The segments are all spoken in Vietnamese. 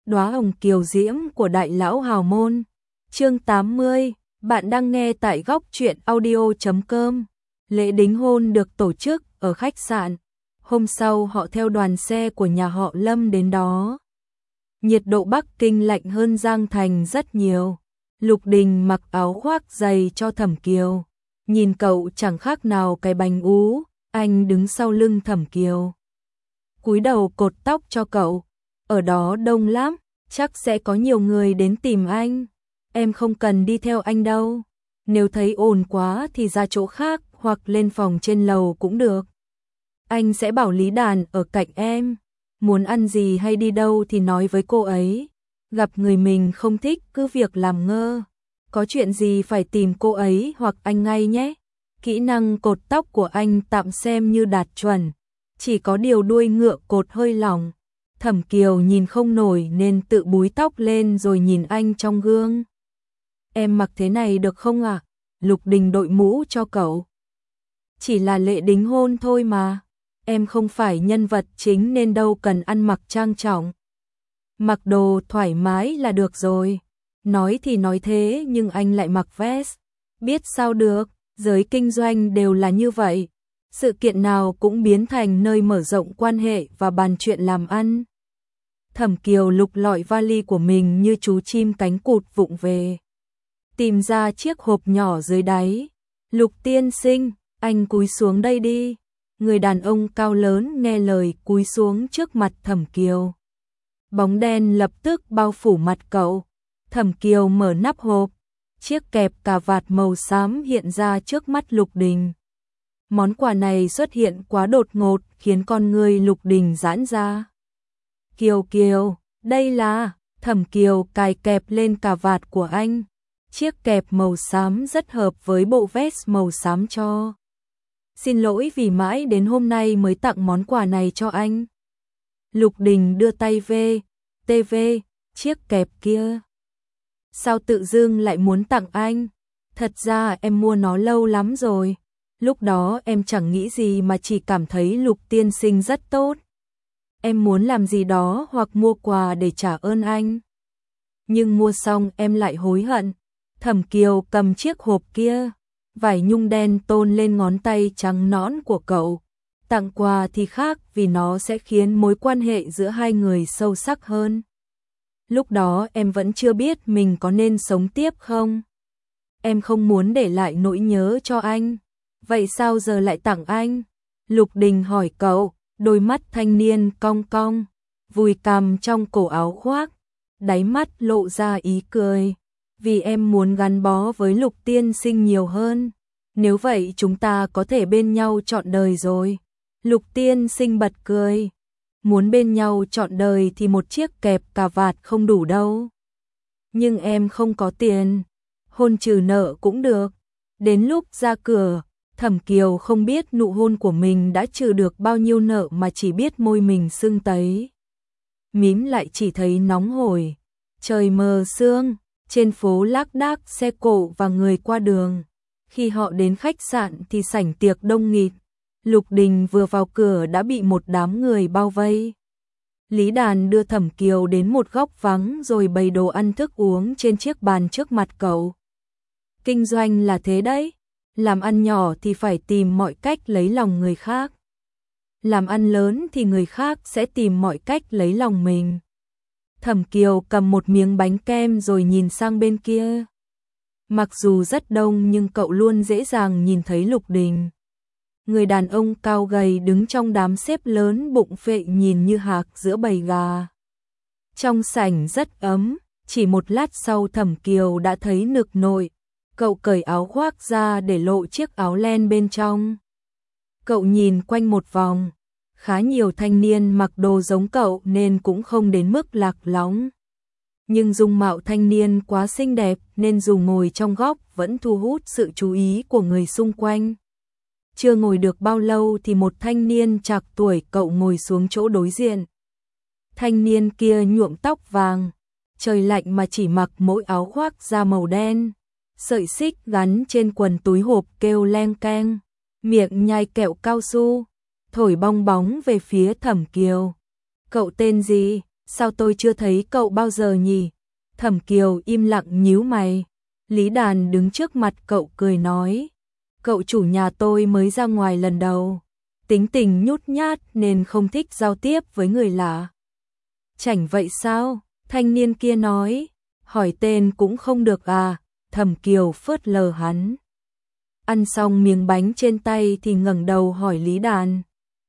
Đóa hồng kiều diễm của đại lão hào môn. Chương 80, bạn đang nghe tại góc truyện audio.com. Lễ đính hôn được tổ chức ở khách sạn. Hôm sau họ theo đoàn xe của nhà họ Lâm đến đó. Nhiệt độ Bắc Kinh lạnh hơn Giang Thành rất nhiều. Lục Đình mặc áo khoác dày cho Thẩm Kiều. Nhìn cậu chẳng khác nào cái bánh ú, anh đứng sau lưng Thẩm Kiều. Cúi đầu cột tóc cho cậu. Ở đó đông lắm, chắc sẽ có nhiều người đến tìm anh. Em không cần đi theo anh đâu. Nếu thấy ồn quá thì ra chỗ khác hoặc lên phòng trên lầu cũng được. Anh sẽ bảo Lý Đàn ở cạnh em. Muốn ăn gì hay đi đâu thì nói với cô ấy. Gặp người mình không thích cứ việc làm ngơ. Có chuyện gì phải tìm cô ấy hoặc anh ngay nhé. Kỹ năng cột tóc của anh tạm xem như đạt chuẩn. Chỉ có điều đuôi ngựa cột hơi lỏng. Thẩm Kiều nhìn không nổi nên tự búi tóc lên rồi nhìn anh trong gương. Em mặc thế này được không ạ? Lục Đình đội mũ cho cậu. Chỉ là lễ đính hôn thôi mà. Em không phải nhân vật chính nên đâu cần ăn mặc trang trọng. Mặc đồ thoải mái là được rồi. Nói thì nói thế nhưng anh lại mặc vest. Biết sao được, giới kinh doanh đều là như vậy. Sự kiện nào cũng biến thành nơi mở rộng quan hệ và bàn chuyện làm ăn. Thẩm Kiều lục lọi vali của mình như chú chim cánh cụt vụng về. Tìm ra chiếc hộp nhỏ dưới đáy. Lục tiên sinh, anh cúi xuống đây đi. Người đàn ông cao lớn nghe lời cúi xuống trước mặt Thẩm Kiều. Bóng đen lập tức bao phủ mặt cậu. Thẩm Kiều mở nắp hộp. Chiếc kẹp cà vạt màu xám hiện ra trước mắt Lục Đình. Món quà này xuất hiện quá đột ngột khiến con người Lục Đình giãn ra. Kiều Kiều, đây là... Thẩm Kiều cài kẹp lên cà vạt của anh. Chiếc kẹp màu xám rất hợp với bộ vest màu xám cho. Xin lỗi vì mãi đến hôm nay mới tặng món quà này cho anh. Lục Đình đưa tay về, TV, chiếc kẹp kia. Sao tự dưng lại muốn tặng anh? Thật ra em mua nó lâu lắm rồi. Lúc đó em chẳng nghĩ gì mà chỉ cảm thấy Lục tiên sinh rất tốt. Em muốn làm gì đó hoặc mua quà để trả ơn anh. Nhưng mua xong em lại hối hận. Thẩm Kiều cầm chiếc hộp kia. Vải nhung đen tôn lên ngón tay trắng nõn của cậu. Tặng quà thì khác vì nó sẽ khiến mối quan hệ giữa hai người sâu sắc hơn. Lúc đó em vẫn chưa biết mình có nên sống tiếp không. Em không muốn để lại nỗi nhớ cho anh. Vậy sao giờ lại tặng anh? Lục Đình hỏi cậu, đôi mắt thanh niên cong cong, vùi cằm trong cổ áo khoác, đáy mắt lộ ra ý cười. Vì em muốn gắn bó với Lục tiên sinh nhiều hơn. Nếu vậy chúng ta có thể bên nhau trọn đời rồi. Lục tiên sinh bật cười. Muốn bên nhau trọn đời thì một chiếc kẹp cà vạt không đủ đâu. Nhưng em không có tiền. Hôn trừ nợ cũng được. Đến lúc ra cửa, Thẩm Kiều không biết nụ hôn của mình đã trừ được bao nhiêu nợ mà chỉ biết môi mình sưng tấy. Mím lại chỉ thấy nóng hổi. Trời mờ sương, trên phố lác đác xe cộ và người qua đường. Khi họ đến khách sạn thì sảnh tiệc đông nghịt. Lục Đình vừa vào cửa đã bị một đám người bao vây. Lý Đàn đưa Thẩm Kiều đến một góc vắng rồi bày đồ ăn thức uống trên chiếc bàn trước mặt cậu. Kinh doanh là thế đấy. Làm ăn nhỏ thì phải tìm mọi cách lấy lòng người khác. Làm ăn lớn thì người khác sẽ tìm mọi cách lấy lòng mình. Thẩm Kiều cầm một miếng bánh kem rồi nhìn sang bên kia. Mặc dù rất đông nhưng cậu luôn dễ dàng nhìn thấy Lục Đình. Người đàn ông cao gầy đứng trong đám xếp lớn bụng phệ nhìn như hạc giữa bầy gà. Trong sảnh rất ấm, chỉ một lát sau Thẩm Kiều đã thấy nực nội. Cậu cởi áo khoác ra để lộ chiếc áo len bên trong. Cậu nhìn quanh một vòng. Khá nhiều thanh niên mặc đồ giống cậu nên cũng không đến mức lạc lõng. Nhưng dung mạo thanh niên quá xinh đẹp nên dù ngồi trong góc vẫn thu hút sự chú ý của người xung quanh. Chưa ngồi được bao lâu thì một thanh niên trạc tuổi cậu ngồi xuống chỗ đối diện. Thanh niên kia nhuộm tóc vàng. Trời lạnh mà chỉ mặc mỗi áo khoác da màu đen. Sợi xích gắn trên quần túi hộp kêu leng keng. Miệng nhai kẹo cao su. Thổi bong bóng về phía Thẩm Kiều. Cậu tên gì? Sao tôi chưa thấy cậu bao giờ nhỉ? Thẩm Kiều im lặng nhíu mày. Lý Đàn đứng trước mặt cậu cười nói. Cậu chủ nhà tôi mới ra ngoài lần đầu. Tính tình nhút nhát nên không thích giao tiếp với người lạ. Chảnh vậy sao? Thanh niên kia nói. Hỏi tên cũng không được à? Thẩm Kiều phớt lờ hắn. Ăn xong miếng bánh trên tay thì ngẩng đầu hỏi Lý Đàn.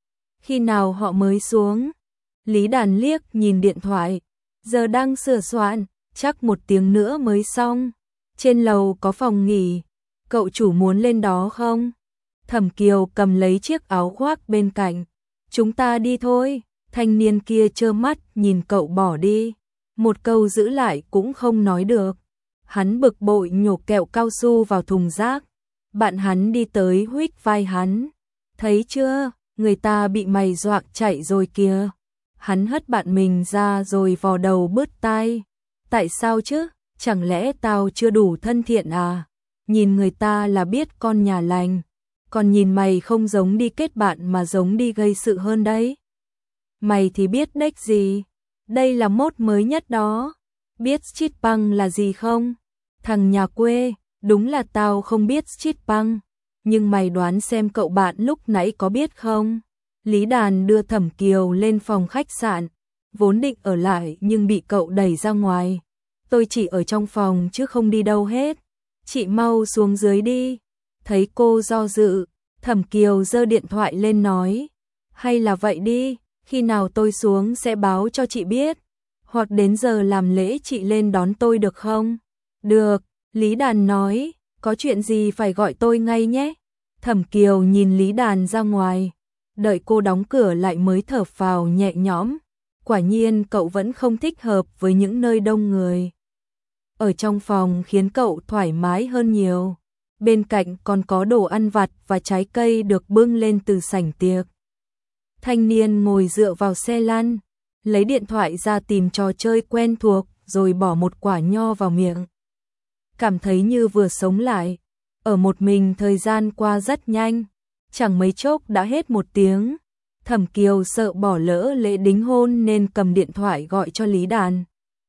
Khi nào họ mới xuống? Lý Đàn liếc nhìn điện thoại. Giờ đang sửa soạn, chắc 1 tiếng nữa mới xong. Trên lầu có phòng nghỉ, cậu chủ muốn lên đó không? Thẩm Kiều cầm lấy chiếc áo khoác bên cạnh. Chúng ta đi thôi. Thanh niên kia trơ mắt nhìn cậu bỏ đi. Một câu giữ lại cũng không nói được. Hắn bực bội nhổ kẹo cao su vào thùng rác. Bạn hắn đi tới huých vai hắn. Thấy chưa, người ta bị mày dọa chạy rồi kìa. Hắn hất bạn mình ra rồi vò đầu bứt tai. Tại sao chứ, chẳng lẽ tao chưa đủ thân thiện à? Nhìn người ta là biết con nhà lành. Còn nhìn mày không giống đi kết bạn mà giống đi gây sự hơn đấy. Mày thì biết đếch gì. Đây là mốt mới nhất đó. Biết street punk là gì không? Thằng nhà quê, đúng là tao không biết street punk. Nhưng mày đoán xem cậu bạn lúc nãy có biết không? Lý Đàn đưa Thẩm Kiều lên phòng khách sạn. Vốn định ở lại nhưng bị cậu đẩy ra ngoài. Tôi chỉ ở trong phòng chứ không đi đâu hết. Chị mau xuống dưới đi. Thấy cô do dự, Thẩm Kiều giơ điện thoại lên nói. Hay là vậy đi, khi nào tôi xuống sẽ báo cho chị biết. Hoặc đến giờ làm lễ chị lên đón tôi được không? Được, Lý Đàn nói, có chuyện gì phải gọi tôi ngay nhé. Thẩm Kiều nhìn Lý Đàn ra ngoài, đợi cô đóng cửa lại mới thở phào nhẹ nhõm. Quả nhiên cậu vẫn không thích hợp với những nơi đông người. Ở trong phòng khiến cậu thoải mái hơn nhiều. Bên cạnh còn có đồ ăn vặt và trái cây được bưng lên từ sảnh tiệc. Thanh niên ngồi dựa vào xe lăn, lấy điện thoại ra tìm trò chơi quen thuộc rồi bỏ một quả nho vào miệng. Cảm thấy như vừa sống lại. Ở một mình thời gian qua rất nhanh, chẳng mấy chốc đã hết 1 tiếng. Thẩm Kiều sợ bỏ lỡ lễ đính hôn nên cầm điện thoại gọi cho Lý Đàn.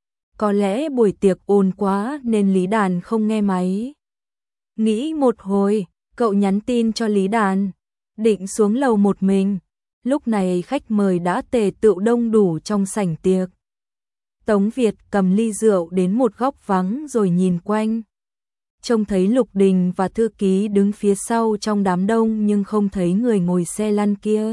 Có lẽ buổi tiệc ồn quá nên Lý Đàn không nghe máy. Nghĩ một hồi, cậu nhắn tin cho Lý Đàn, định xuống lầu một mình. Lúc này khách mời đã tề tựu đông đủ trong sảnh tiệc. Tống Việt cầm ly rượu đến một góc vắng rồi nhìn quanh. Trông thấy Lục Đình và thư ký đứng phía sau trong đám đông nhưng không thấy người ngồi xe lăn kia.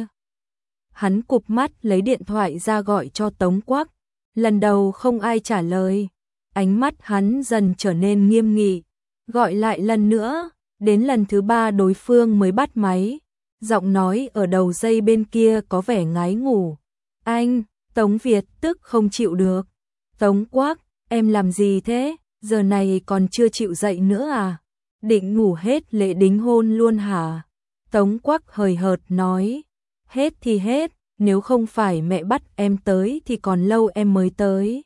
Hắn cụp mắt lấy điện thoại ra gọi cho Tống Quắc. Lần đầu không ai trả lời. Ánh mắt hắn dần trở nên nghiêm nghị. Gọi lại lần nữa, đến lần thứ 3 đối phương mới bắt máy. Giọng nói ở đầu dây bên kia có vẻ ngái ngủ. Anh, Tống Việt tức không chịu được. Tống Quắc, em làm gì thế? Giờ này còn chưa chịu dậy nữa à? Định ngủ hết lễ đính hôn luôn hả? Tống Quắc hời hợt nói. Hết thì hết, nếu không phải mẹ bắt em tới thì còn lâu em mới tới.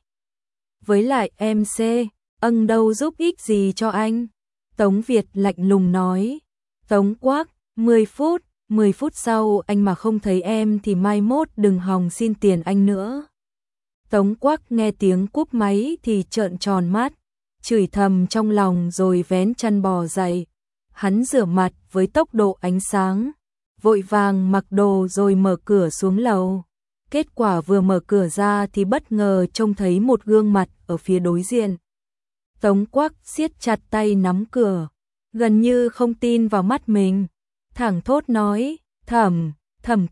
Với lại em đâu giúp ích gì cho anh. Tống Việt lạnh lùng nói. Tống Quắc, 10 phút sau anh mà không thấy em thì mai mốt đừng hòng xin tiền anh nữa. Tống Quắc nghe tiếng cúp máy thì trợn tròn mắt, chửi thầm trong lòng rồi vén chăn bò dậy. Hắn rửa mặt với tốc độ ánh sáng, vội vàng mặc đồ rồi mở cửa xuống lầu. Kết quả vừa mở cửa ra thì bất ngờ trông thấy một gương mặt ở phía đối diện. Tống Quắc siết chặt tay nắm cửa, gần như không tin vào mắt mình. Thẳng thốt nói, Thẩm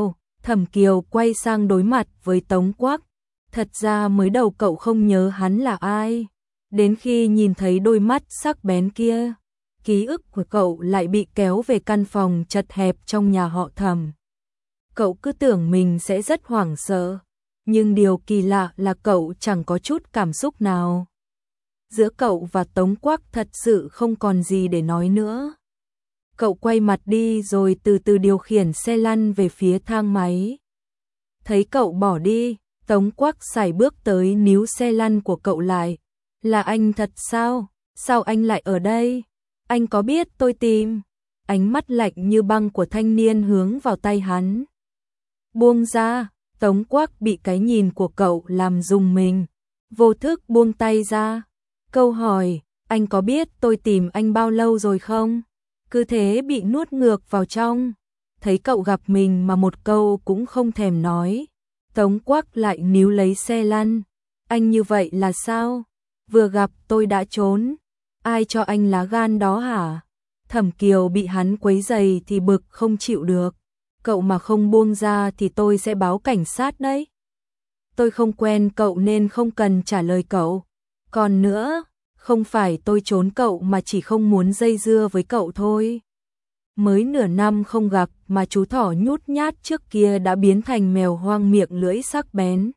Kiều quay sang đối mặt với Tống Quắc. Thật ra mới đầu cậu không nhớ hắn là ai. Đến khi nhìn thấy đôi mắt sắc bén kia, ký ức của cậu lại bị kéo về căn phòng chật hẹp trong nhà họ Thẩm. Cậu cứ tưởng mình sẽ rất hoảng sợ, nhưng điều kỳ lạ là cậu chẳng có chút cảm xúc nào. Giữa cậu và Tống Quắc thật sự không còn gì để nói nữa. Cậu quay mặt đi rồi từ từ điều khiển xe lăn về phía thang máy. Thấy cậu bỏ đi, Tống Quắc sải bước tới níu xe lăn của cậu lại. Là anh thật sao? Sao anh lại ở đây? Anh có biết tôi tìm? Ánh mắt lạnh như băng của thanh niên hướng vào tay hắn. Buông ra, Tống Quắc bị cái nhìn của cậu làm rùng mình, vô thức buông tay ra. Câu hỏi, anh có biết tôi tìm anh bao lâu rồi không? Cứ thế bị nuốt ngược vào trong. Thấy cậu gặp mình mà một câu cũng không thèm nói. Tống Quắc lại níu lấy xe lăn. Anh như vậy là sao? Vừa gặp tôi đã trốn. Ai cho anh lá gan đó hả? Thẩm Kiều bị hắn quấy rầy thì bực không chịu được. Cậu mà không buông ra thì tôi sẽ báo cảnh sát đấy. Tôi không quen cậu nên không cần trả lời cậu. Còn nữa, không phải tôi trốn cậu mà chỉ không muốn dây dưa với cậu thôi. Mới nửa năm không gặp mà chú thỏ nhút nhát trước kia đã biến thành mèo hoang miệng lưỡi sắc bén.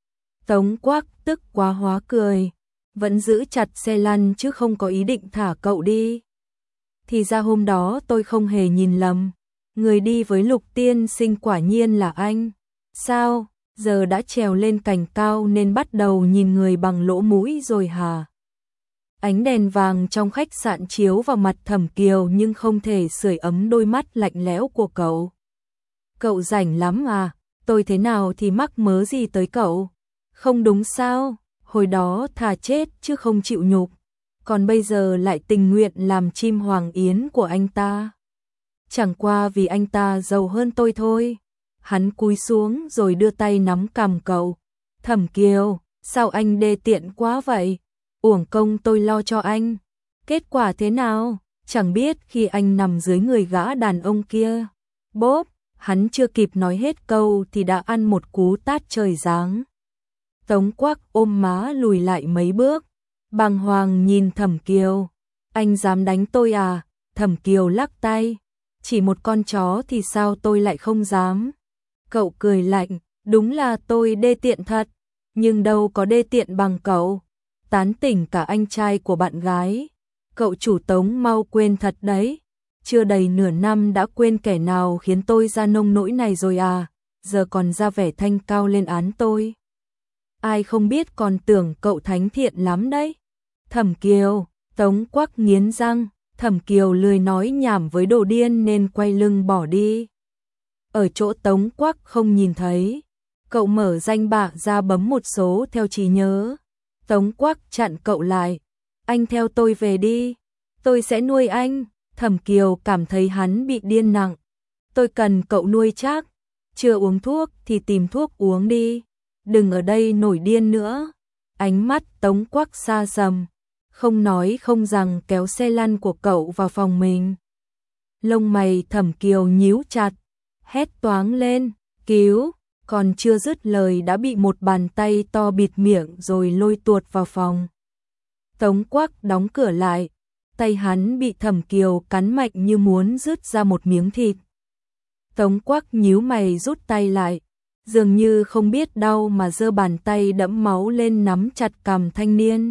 Tống Quắc tức quá hóa cười, vẫn giữ chặt xe lăn chứ không có ý định thả cậu đi. Thì ra hôm đó tôi không hề nhìn lầm, người đi với Lục tiên sinh quả nhiên là anh. Sao, giờ đã trèo lên cành cao nên bắt đầu nhìn người bằng lỗ mũi rồi hả? Ánh đèn vàng trong khách sạn chiếu vào mặt Thẩm Kiều nhưng không thể sưởi ấm đôi mắt lạnh lẽo của cậu. Cậu rảnh lắm à, tôi thế nào thì mắc mớ gì tới cậu? Không đúng sao, hồi đó thà chết chứ không chịu nhục, còn bây giờ lại tình nguyện làm chim hoàng yến của anh ta. Chẳng qua vì anh ta giàu hơn tôi thôi. Hắn cúi xuống rồi đưa tay nắm cằm cậu. Thẩm Kiều, sao anh đê tiện quá vậy? Uổng công tôi lo cho anh. Kết quả thế nào? Chẳng biết khi anh nằm dưới người gã đàn ông kia. Bốp, hắn chưa kịp nói hết câu thì đã ăn một cú tát trời giáng. Tống Quắc ôm má lùi lại mấy bước, bàng hoàng nhìn Thẩm Kiều. Anh dám đánh tôi à? Thẩm Kiều lắc tay. Chỉ một con chó thì sao tôi lại không dám? Cậu cười lạnh, đúng là tôi đê tiện thật, nhưng đâu có đê tiện bằng cậu. Tán tỉnh cả anh trai của bạn gái. Cậu chủ Tống mau quên thật đấy. Chưa đầy nửa năm đã quên kẻ nào khiến tôi ra nông nỗi này rồi à? Giờ còn ra vẻ thanh cao lên án tôi. Ai không biết còn tưởng cậu thánh thiện lắm đấy. Thẩm Kiều, Tống Quắc nghiến răng. Thẩm Kiều lười nói nhảm với đồ điên nên quay lưng bỏ đi. Ở chỗ Tống Quắc không nhìn thấy, cậu mở danh bạ ra bấm một số theo trí nhớ. Tống Quắc chặn cậu lại. Anh theo tôi về đi, tôi sẽ nuôi anh. Thẩm Kiều cảm thấy hắn bị điên nặng. Tôi cần cậu nuôi chắc, chưa uống thuốc thì tìm thuốc uống đi. Đừng ở đây nổi điên nữa. Ánh mắt Tống Quắc xa sầm, không nói không rằng kéo xe lăn của cậu vào phòng mình. Lông mày Thẩm Kiều nhíu chặt, hét toáng lên, cứu, còn chưa dứt lời đã bị một bàn tay to bịt miệng rồi lôi tuột vào phòng. Tống Quắc đóng cửa lại, tay hắn bị Thẩm Kiều cắn mạnh như muốn rứt ra một miếng thịt. Tống Quắc nhíu mày rút tay lại, dường như không biết đau mà giơ bàn tay đẫm máu lên nắm chặt cằm thanh niên.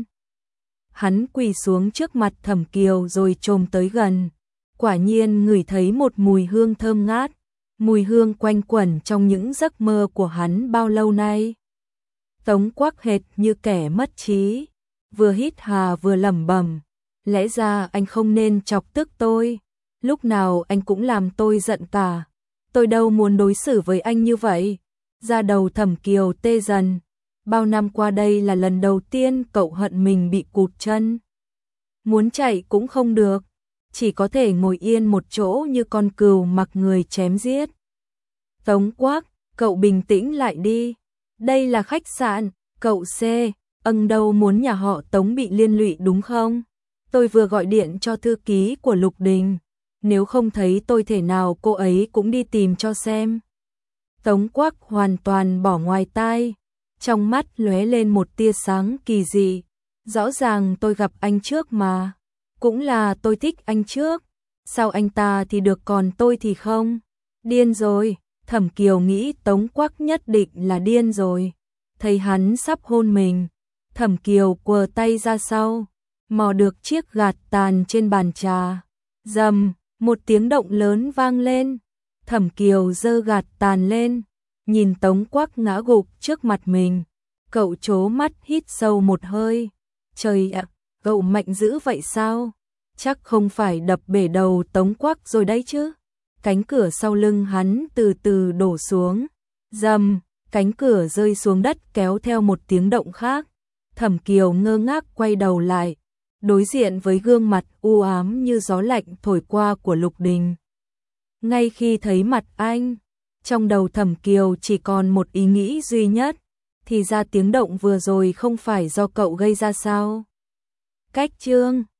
Hắn quỳ xuống trước mặt Thẩm Kiều rồi chồm tới gần. Quả nhiên ngửi thấy một mùi hương thơm ngát, mùi hương quanh quẩn trong những giấc mơ của hắn bao lâu nay. Tống Quắc hệt như kẻ mất trí, vừa hít hà vừa lẩm bẩm, lẽ ra anh không nên chọc tức tôi, lúc nào anh cũng làm tôi giận cả. Tôi đâu muốn đối xử với anh như vậy. Da đầu Thẩm Kiều tê dần. Bao năm qua đây là lần đầu tiên cậu hận mình bị cụt chân. Muốn chạy cũng không được, chỉ có thể ngồi yên một chỗ như con cừu mặc người chém giết. Tống Quắc, cậu bình tĩnh lại đi. Đây là khách sạn, cậu C, đâu muốn nhà họ Tống bị liên lụy đúng không? Tôi vừa gọi điện cho thư ký của Lục Đình. Nếu không thấy tôi thể nào cô ấy cũng đi tìm cho xem. Tống Quắc hoàn toàn bỏ ngoài tai. Trong mắt lóe lên một tia sáng kỳ dị. Rõ ràng tôi gặp anh trước mà. Cũng là tôi thích anh trước. Sao anh ta thì được còn tôi thì không? Điên rồi. Thẩm Kiều nghĩ Tống Quắc nhất định là điên rồi. Thấy hắn sắp hôn mình, Thẩm Kiều quờ tay ra sau, mò được chiếc gạt tàn trên bàn trà. Rầm, một tiếng động lớn vang lên. Thẩm Kiều giơ gạt tàn lên, nhìn Tống Quắc ngã gục trước mặt mình. Cậu trố mắt hít sâu một hơi. Trời ạ, cậu mạnh dữ vậy sao? Chắc không phải đập bể đầu Tống Quắc rồi đấy chứ. Cánh cửa sau lưng hắn từ từ đổ xuống. Rầm, cánh cửa rơi xuống đất kéo theo một tiếng động khác. Thẩm Kiều ngơ ngác quay đầu lại, đối diện với gương mặt u ám như gió lạnh thổi qua của Lục Đình. Ngay khi thấy mặt anh, trong đầu Thẩm Kiều chỉ còn một ý nghĩ duy nhất, thì ra tiếng động vừa rồi không phải do cậu gây ra sao? Cách chương